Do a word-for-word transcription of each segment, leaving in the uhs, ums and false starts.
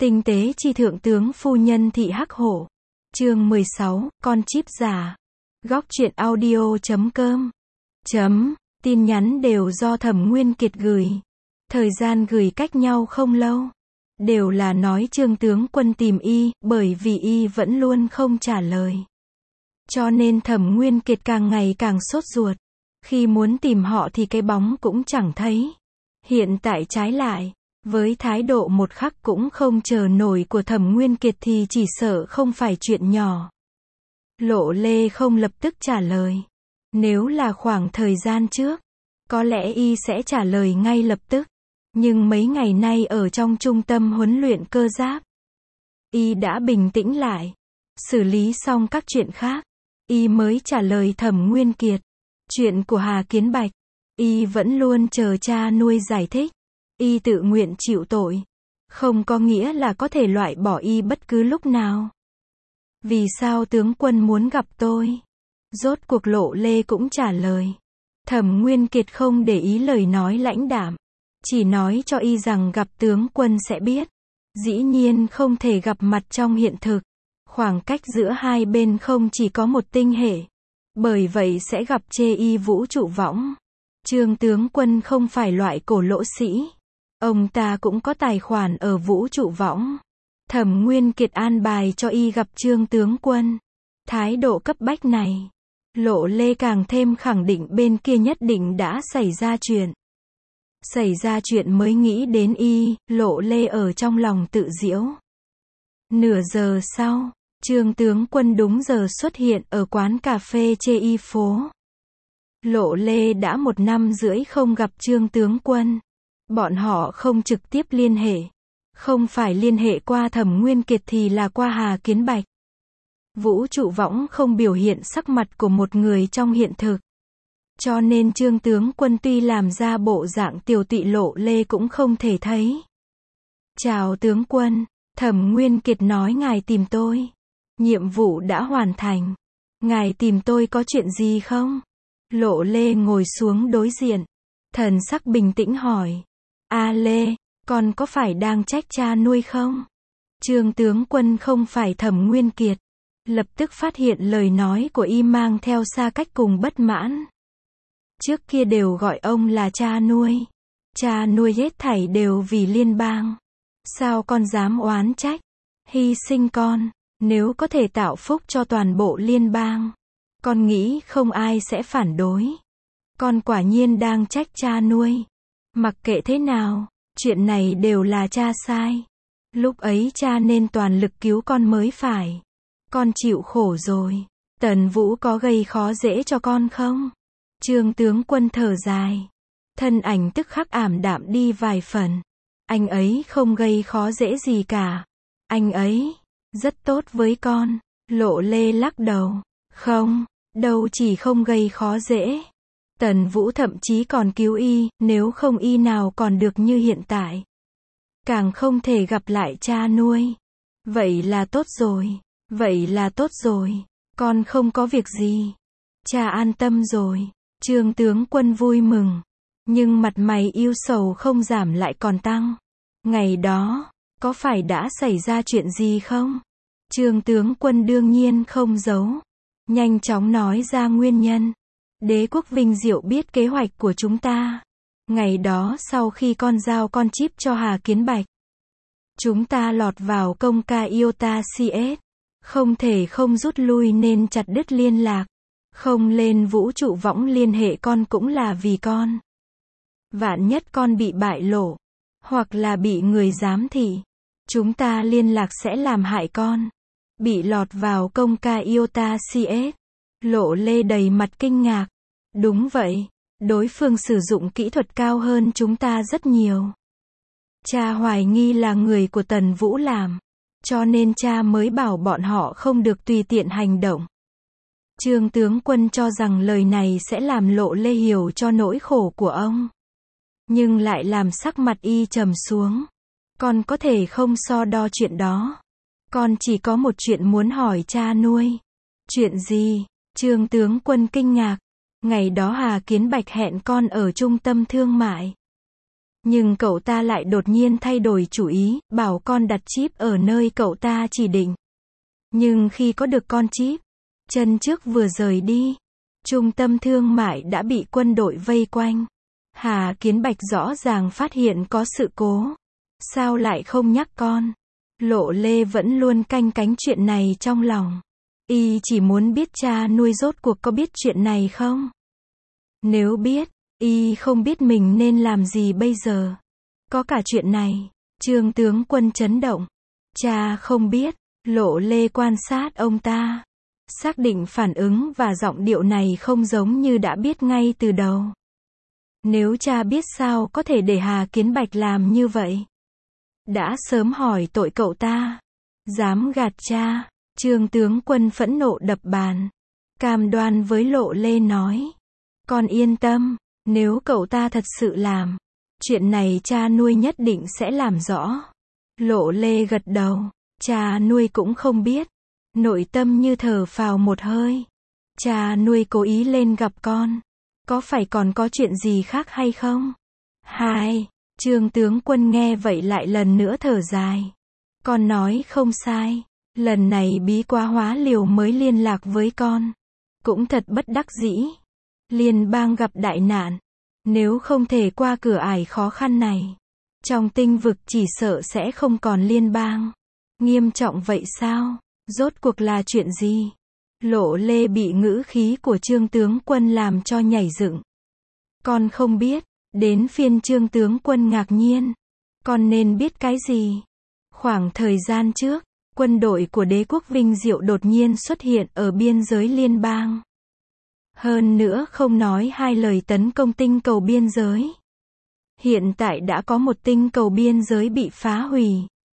Tinh tế chi thượng tướng phu nhân thị hắc hổ. Chương mười sáu, con chip giả. Góc truyện audio chấm com. Chấm, tin nhắn đều do Thẩm Nguyên Kiệt gửi. Thời gian gửi cách nhau không lâu. Đều là nói Trương tướng quân tìm y, bởi vì y vẫn luôn không trả lời. Cho nên Thẩm Nguyên Kiệt càng ngày càng sốt ruột. Khi muốn tìm họ thì cái bóng cũng chẳng thấy. Hiện tại trái lại, với thái độ một khắc cũng không chờ nổi của Thẩm Nguyên Kiệt thì chỉ sợ không phải chuyện nhỏ. Lộ Lê không lập tức trả lời. Nếu là khoảng thời gian trước, có lẽ y sẽ trả lời ngay lập tức. Nhưng mấy ngày nay ở trong trung tâm huấn luyện cơ giáp, y đã bình tĩnh lại. Xử lý xong các chuyện khác, y mới trả lời Thẩm Nguyên Kiệt. Chuyện của Hà Kiến Bạch, y vẫn luôn chờ cha nuôi giải thích. Y tự nguyện chịu tội, không có nghĩa là có thể loại bỏ y bất cứ lúc nào. Vì sao tướng quân muốn gặp tôi? Rốt cuộc Lộ Lê cũng trả lời. Thẩm Nguyên Kiệt không để ý lời nói lãnh đạm, chỉ nói cho y rằng gặp tướng quân sẽ biết. Dĩ nhiên không thể gặp mặt trong hiện thực. Khoảng cách giữa hai bên không chỉ có một tinh hệ. Bởi vậy sẽ gặp chê y vũ trụ võng. Trương tướng quân không phải loại cổ lỗ sĩ. Ông ta cũng có tài khoản ở vũ trụ võng. Thẩm Nguyên Kiệt an bài cho y gặp Trương tướng quân. Thái độ cấp bách này, Lộ Lê càng thêm khẳng định bên kia nhất định đã xảy ra chuyện. Xảy ra chuyện mới nghĩ đến y, Lộ Lê ở trong lòng tự giễu. Nửa giờ sau, Trương tướng quân đúng giờ xuất hiện ở quán cà phê chê y phố. Lộ Lê đã một năm rưỡi không gặp Trương tướng quân. Bọn họ không trực tiếp liên hệ. Không phải liên hệ qua Thẩm Nguyên Kiệt thì là qua Hà Kiến Bạch. Vũ trụ võng không biểu hiện sắc mặt của một người trong hiện thực. Cho nên Trương tướng quân tuy làm ra bộ dạng tiều tụy Lộ Lê cũng không thể thấy. Chào tướng quân, Thẩm Nguyên Kiệt nói ngài tìm tôi. Nhiệm vụ đã hoàn thành. Ngài tìm tôi có chuyện gì không? Lộ Lê ngồi xuống đối diện. Thần sắc bình tĩnh hỏi. A Lê, con có phải đang trách cha nuôi không? Trương tướng quân không phải Thẩm Nguyên Kiệt. Lập tức phát hiện lời nói của y mang theo xa cách cùng bất mãn. Trước kia đều gọi ông là cha nuôi. Cha nuôi hết thảy đều vì liên bang. Sao con dám oán trách? Hy sinh con, nếu có thể tạo phúc cho toàn bộ liên bang, con nghĩ không ai sẽ phản đối. Con quả nhiên đang trách cha nuôi. Mặc kệ thế nào, chuyện này đều là cha sai. Lúc ấy cha nên toàn lực cứu con mới phải. Con chịu khổ rồi. Tần Vũ có gây khó dễ cho con không? Trương tướng quân thở dài. Thân ảnh tức khắc ảm đạm đi vài phần. Anh ấy không gây khó dễ gì cả. Anh ấy rất tốt với con. Lộ Lê lắc đầu. Không, đâu chỉ không gây khó dễ. Tần Vũ thậm chí còn cứu y, nếu không y nào còn được như hiện tại. Càng không thể gặp lại cha nuôi. Vậy là tốt rồi, vậy là tốt rồi, con không có việc gì. Cha an tâm rồi. Trương tướng quân vui mừng. Nhưng mặt mày yêu sầu không giảm lại còn tăng. Ngày đó, có phải đã xảy ra chuyện gì không? Trương tướng quân đương nhiên không giấu. Nhanh chóng nói ra nguyên nhân. Đế quốc Vinh Diệu biết kế hoạch của chúng ta. Ngày đó sau khi con giao con chip cho Hà Kiến Bạch, chúng ta lọt vào công ca Iota xê ét. Không thể không rút lui nên chặt đứt liên lạc. Không lên vũ trụ võng liên hệ con cũng là vì con. Vạn nhất con bị bại lộ, hoặc là bị người giám thị, chúng ta liên lạc sẽ làm hại con. Bị lọt vào công ca Iota xê ét. Lộ Lê đầy mặt kinh ngạc. Đúng vậy, đối phương sử dụng kỹ thuật cao hơn chúng ta rất nhiều. Cha hoài nghi là người của Tần Vũ làm, cho nên cha mới bảo bọn họ không được tùy tiện hành động. Trương tướng quân cho rằng lời này sẽ làm Lộ Lê hiểu cho nỗi khổ của ông. Nhưng lại làm sắc mặt y trầm xuống. Con có thể không so đo chuyện đó. Con chỉ có một chuyện muốn hỏi cha nuôi. Chuyện gì? Trương tướng quân kinh ngạc. Ngày đó Hà Kiến Bạch hẹn con ở trung tâm thương mại. Nhưng cậu ta lại đột nhiên thay đổi chủ ý, bảo con đặt chip ở nơi cậu ta chỉ định. Nhưng khi có được con chip, chân trước vừa rời đi, trung tâm thương mại đã bị quân đội vây quanh. Hà Kiến Bạch rõ ràng phát hiện có sự cố. Sao lại không nhắc con? Lộ Lê vẫn luôn canh cánh chuyện này trong lòng. Y chỉ muốn biết cha nuôi rốt cuộc có biết chuyện này không? Nếu biết, Y không biết mình nên làm gì bây giờ. Có cả chuyện này. Trương tướng quân chấn động. Cha không biết. Lộ Lê quan sát ông ta. Xác định phản ứng và giọng điệu này không giống như đã biết ngay từ đầu. Nếu cha biết sao có thể để Hà Kiến Bạch làm như vậy? Đã sớm hỏi tội cậu ta. Dám gạt cha. Trương tướng quân phẫn nộ đập bàn. Cam đoan với Lộ Lê nói. Con yên tâm, nếu cậu ta thật sự làm, chuyện này cha nuôi nhất định sẽ làm rõ. Lộ Lê gật đầu. Cha nuôi cũng không biết. Nội tâm như thở phào một hơi. Cha nuôi cố ý lên gặp con. Có phải còn có chuyện gì khác hay không? Hai. Trương tướng quân nghe vậy lại lần nữa thở dài. Con nói không sai. Lần này Bí Quá Hóa Liều mới liên lạc với con. Cũng thật bất đắc dĩ. Liên bang gặp đại nạn. Nếu không thể qua cửa ải khó khăn này, trong tinh vực chỉ sợ sẽ không còn liên bang. Nghiêm trọng vậy sao? Rốt cuộc là chuyện gì? Lộ Lê bị ngữ khí của Trương tướng quân làm cho nhảy dựng. Con không biết. Đến phiên Trương tướng quân ngạc nhiên. Con nên biết cái gì? Khoảng thời gian trước, quân đội của đế quốc Vinh Diệu đột nhiên xuất hiện ở biên giới liên bang. Hơn nữa không nói hai lời tấn công tinh cầu biên giới. Hiện tại đã có một tinh cầu biên giới bị phá hủy.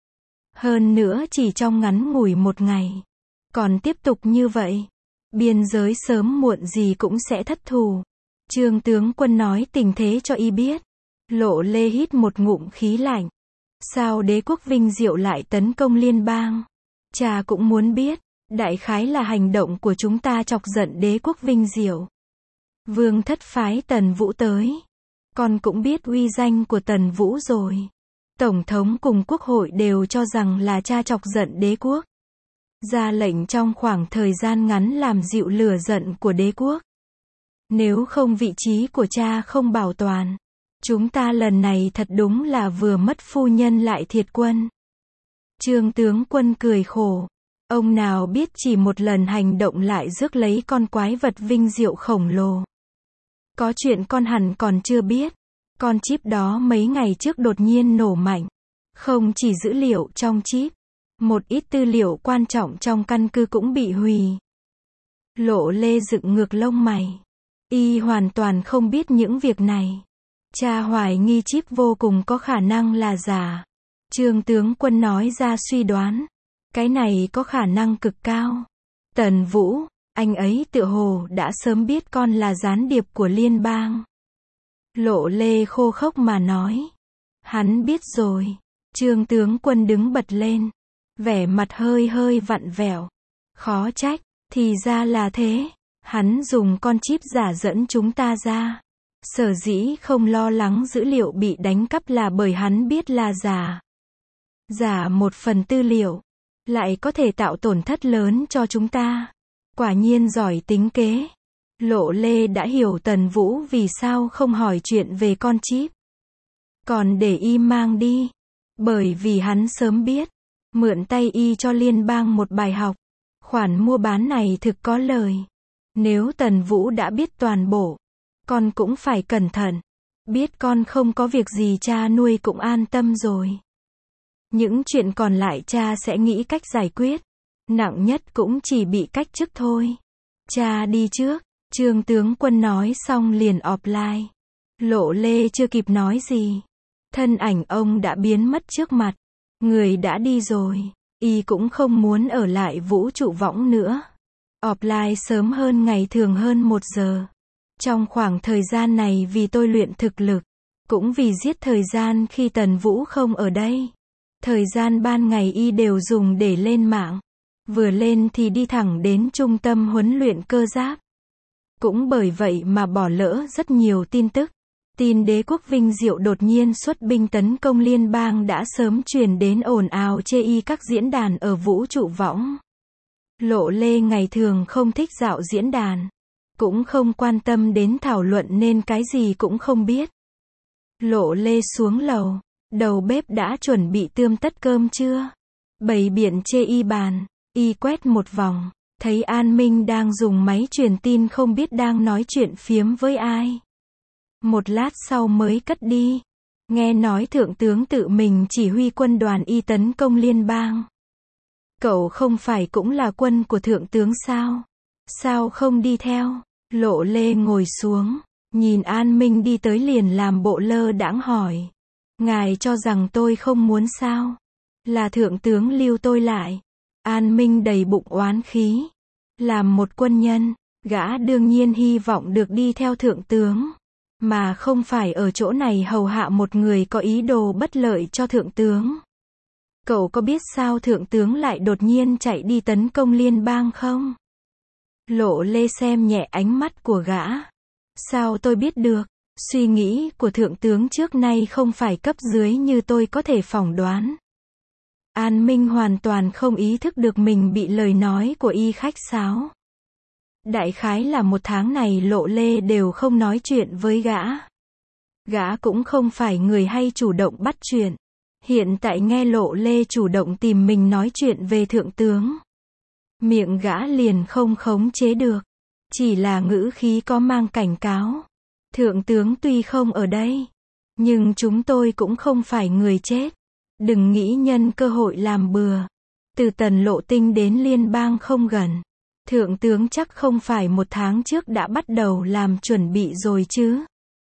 Hơn nữa chỉ trong ngắn ngủi một ngày. Còn tiếp tục như vậy, biên giới sớm muộn gì cũng sẽ thất thủ. Trương tướng quân nói tình thế cho Y biết. Lộ Lê hít một ngụm khí lạnh. Sao đế quốc Vinh Diệu lại tấn công liên bang? Cha cũng muốn biết. Đại khái là hành động của chúng ta chọc giận đế quốc Vinh Diệu. Vương thất phái Tần Vũ tới. Con cũng biết uy danh của Tần Vũ rồi. Tổng thống cùng quốc hội đều cho rằng là cha chọc giận đế quốc. Ra lệnh trong khoảng thời gian ngắn làm dịu lửa giận của đế quốc. Nếu không vị trí của cha không bảo toàn, chúng ta lần này thật đúng là vừa mất phu nhân lại thiệt quân. Trương tướng quân cười khổ. Ông nào biết chỉ một lần hành động lại rước lấy con quái vật Vinh Diệu khổng lồ. Có chuyện con hẳn còn chưa biết. Con chip đó mấy ngày trước đột nhiên nổ mạnh. Không chỉ dữ liệu trong chip, một ít tư liệu quan trọng trong căn cứ cũng bị hủy. Lộ Lê dựng ngược lông mày. Y hoàn toàn không biết những việc này. Cha hoài nghi chip vô cùng có khả năng là giả. Trương tướng quân nói ra suy đoán. Cái này có khả năng cực cao. Tần Vũ, anh ấy tựa hồ đã sớm biết con là gián điệp của liên bang. Lộ Lê khô khốc mà nói. Hắn biết rồi. Trương tướng quân đứng bật lên. Vẻ mặt hơi hơi vặn vẹo. Khó trách, thì ra là thế. Hắn dùng con chip giả dẫn chúng ta ra. Sở dĩ không lo lắng dữ liệu bị đánh cắp là bởi hắn biết là giả. Giả một phần tư liệu, lại có thể tạo tổn thất lớn cho chúng ta. Quả nhiên giỏi tính kế. Lộ Lê đã hiểu Tần Vũ vì sao không hỏi chuyện về con chip. Còn để Y mang đi. Bởi vì hắn sớm biết. Mượn tay Y cho liên bang một bài học. Khoản mua bán này thực có lời. Nếu Tần Vũ đã biết toàn bộ, con cũng phải cẩn thận. Biết con không có việc gì cha nuôi cũng an tâm rồi. Những chuyện còn lại cha sẽ nghĩ cách giải quyết. Nặng nhất cũng chỉ bị cách chức thôi. Cha đi trước. Trương tướng quân nói xong liền offline. Lộ Lê chưa kịp nói gì. Thân ảnh ông đã biến mất trước mặt. Người đã đi rồi. Y cũng không muốn ở lại vũ trụ võng nữa. Offline sớm hơn ngày thường hơn một giờ. Trong khoảng thời gian này vì tôi luyện thực lực, cũng vì giết thời gian khi Tần Vũ không ở đây. Thời gian ban ngày Y đều dùng để lên mạng. Vừa lên thì đi thẳng đến trung tâm huấn luyện cơ giáp. Cũng bởi vậy mà bỏ lỡ rất nhiều tin tức. Tin đế quốc Vinh Diệu đột nhiên xuất binh tấn công liên bang đã sớm truyền đến ồn ào chê y các diễn đàn ở vũ trụ võng. Lộ Lê ngày thường không thích dạo diễn đàn, cũng không quan tâm đến thảo luận nên cái gì cũng không biết. Lộ Lê xuống lầu, đầu bếp đã chuẩn bị tươm tất cơm chưa? Bày biện chê y bàn, y quét một vòng, thấy An Minh đang dùng máy truyền tin không biết đang nói chuyện phiếm với ai. Một lát sau mới cất đi. Nghe nói thượng tướng tự mình chỉ huy quân đoàn y tấn công liên bang. Cậu không phải cũng là quân của thượng tướng sao? Sao không đi theo? Lộ Lê ngồi xuống, nhìn An Minh đi tới liền làm bộ lơ đãng hỏi. Ngài cho rằng tôi không muốn sao? Là thượng tướng lưu tôi lại. An Minh đầy bụng oán khí. Làm một quân nhân, gã đương nhiên hy vọng được đi theo thượng tướng, mà không phải ở chỗ này hầu hạ một người có ý đồ bất lợi cho thượng tướng. Cậu có biết sao thượng tướng lại đột nhiên chạy đi tấn công liên bang không? Lộ Lê xem nhẹ ánh mắt của gã. Sao tôi biết được? Suy nghĩ của thượng tướng trước nay không phải cấp dưới như tôi có thể phỏng đoán. An Minh hoàn toàn không ý thức được mình bị lời nói của y khách sáo. Đại khái là một tháng này Lộ Lê đều không nói chuyện với gã. Gã cũng không phải người hay chủ động bắt chuyện. Hiện tại nghe Lộ Lê chủ động tìm mình nói chuyện về thượng tướng, miệng gã liền không khống chế được. Chỉ là ngữ khí có mang cảnh cáo. Thượng tướng tuy không ở đây, nhưng chúng tôi cũng không phải người chết. Đừng nghĩ nhân cơ hội làm bừa. Từ Tần Lộ Tinh đến liên bang không gần. Thượng tướng chắc không phải một tháng trước đã bắt đầu làm chuẩn bị rồi chứ?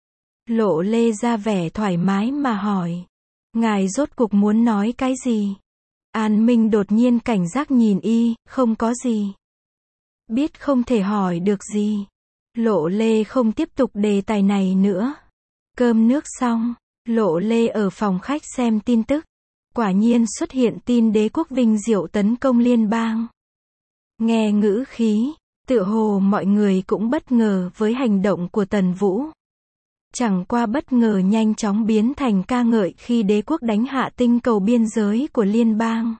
Lộ Lê ra vẻ thoải mái mà hỏi. Ngài rốt cuộc muốn nói cái gì? An Minh đột nhiên cảnh giác nhìn y, không có gì. Biết không thể hỏi được gì. Lộ Lê không tiếp tục đề tài này nữa. Cơm nước xong, Lộ Lê ở phòng khách xem tin tức. Quả nhiên xuất hiện tin đế quốc Vinh Diệu tấn công liên bang. Nghe ngữ khí, tựa hồ mọi người cũng bất ngờ với hành động của Tần Vũ. Chẳng qua bất ngờ nhanh chóng biến thành ca ngợi khi đế quốc đánh hạ tinh cầu biên giới của liên bang.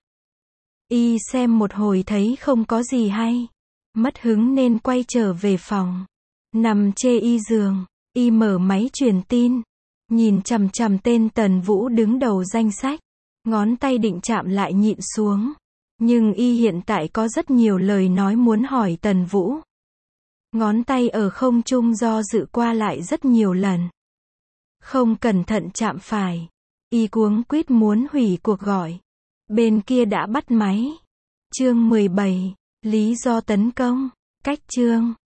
Y xem một hồi thấy không có gì hay. Mất hứng nên quay trở về phòng. Nằm chê y giường, y mở máy truyền tin. Nhìn chằm chằm tên Tần Vũ đứng đầu danh sách. Ngón tay định chạm lại nhịn xuống. Nhưng y hiện tại có rất nhiều lời nói muốn hỏi Tần Vũ. Ngón tay ở không trung do dự qua lại rất nhiều lần. Không cẩn thận chạm phải. Y cuống quýt muốn hủy cuộc gọi. Bên kia đã bắt máy. Chương mười bảy. Lý do tấn công. Cách chương.